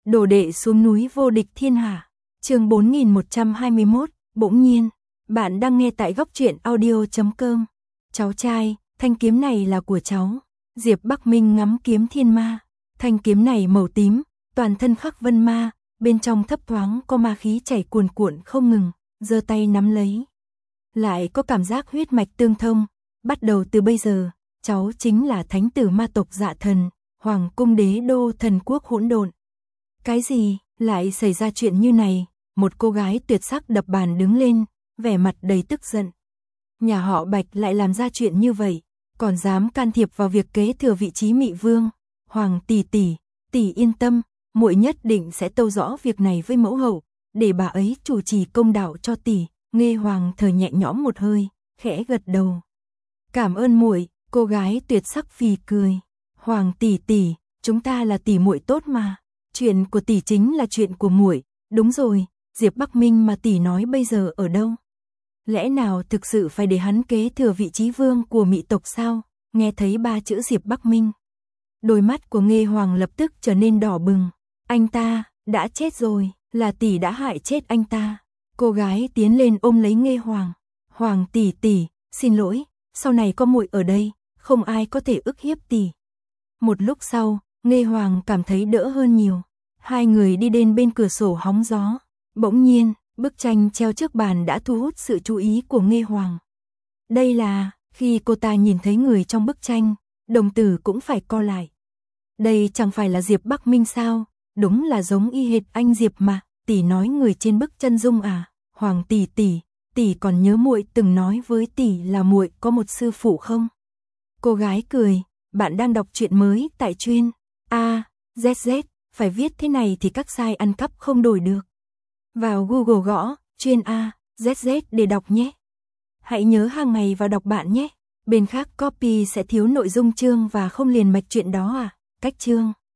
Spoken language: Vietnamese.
Đồ đệ xuống núi vô địch thiên hạ. Chương 4121, bỗng nhiên. Bạn đang nghe tại góc truyện audio.com. Cháu trai, thanh kiếm này là của cháu. Diệp Bắc Minh ngắm kiếm thiên ma. Thanh kiếm này màu tím, toàn thân khắc vân ma, bên trong thấp thoáng có ma khí chảy cuồn cuộn không ngừng, giơ tay nắm lấy. Lại có cảm giác huyết mạch tương thông, bắt đầu từ bây giờ, cháu chính là thánh tử ma tộc Dạ Thần, Hoàng cung đế đô thần quốc hỗn độn. Cái gì, lại xảy ra chuyện như này? Một cô gái tuyệt sắc đập bàn đứng lên, vẻ mặt đầy tức giận. Nhà họ Bạch lại làm ra chuyện như vậy, còn dám can thiệp vào việc kế thừa vị trí Mị Vương. Hoàng tỷ tỷ yên tâm, muội nhất định sẽ tâu rõ việc này với mẫu hậu, để bà ấy chủ trì công đạo cho tỷ. Nghe Hoàng thở nhẹ nhõm một hơi, khẽ gật đầu. Cảm ơn muội, cô gái tuyệt sắc phì cười. Hoàng tỷ, chúng ta là tỷ muội tốt mà. Chuyện của tỷ chính là chuyện của muội. Đúng rồi, Diệp Bắc Minh mà tỷ nói bây giờ ở đâu? Lẽ nào thực sự phải để hắn kế thừa vị trí vương của Mị tộc sao? Nghe thấy ba chữ Diệp Bắc Minh, đôi mắt của Nghe Hoàng lập tức trở nên đỏ bừng. Anh ta đã chết rồi, là tỷ đã hại chết anh ta. Cô gái tiến lên ôm lấy Nghe Hoàng. Hoàng tỷ, xin lỗi, sau này có muội ở đây, không ai có thể ức hiếp tỷ. Một lúc sau, Nghe Hoàng cảm thấy đỡ hơn nhiều. Hai người đi đến bên cửa sổ hóng gió. Bỗng nhiên, bức tranh treo trước bàn đã thu hút sự chú ý của Nghe Hoàng. Đây là, khi cô ta nhìn thấy người trong bức tranh, đồng tử cũng phải co lại. Đây chẳng phải là Diệp Bắc Minh sao? Đúng là giống y hệt anh Diệp mà. Tỷ nói người trên bức chân dung à? Hoàng tỷ còn nhớ muội từng nói với tỷ là muội có một sư phụ không? Cô gái cười, bạn đang đọc truyện mới tại chuyên ZZ, phải viết thế này thì các site ăn cắp không đổi được. Vào Google gõ chuyên ZZ để đọc nhé. Hãy nhớ hàng ngày vào đọc bạn nhé. Bên khác copy sẽ thiếu nội dung chương và không liền mạch chuyện đó à? Cách chương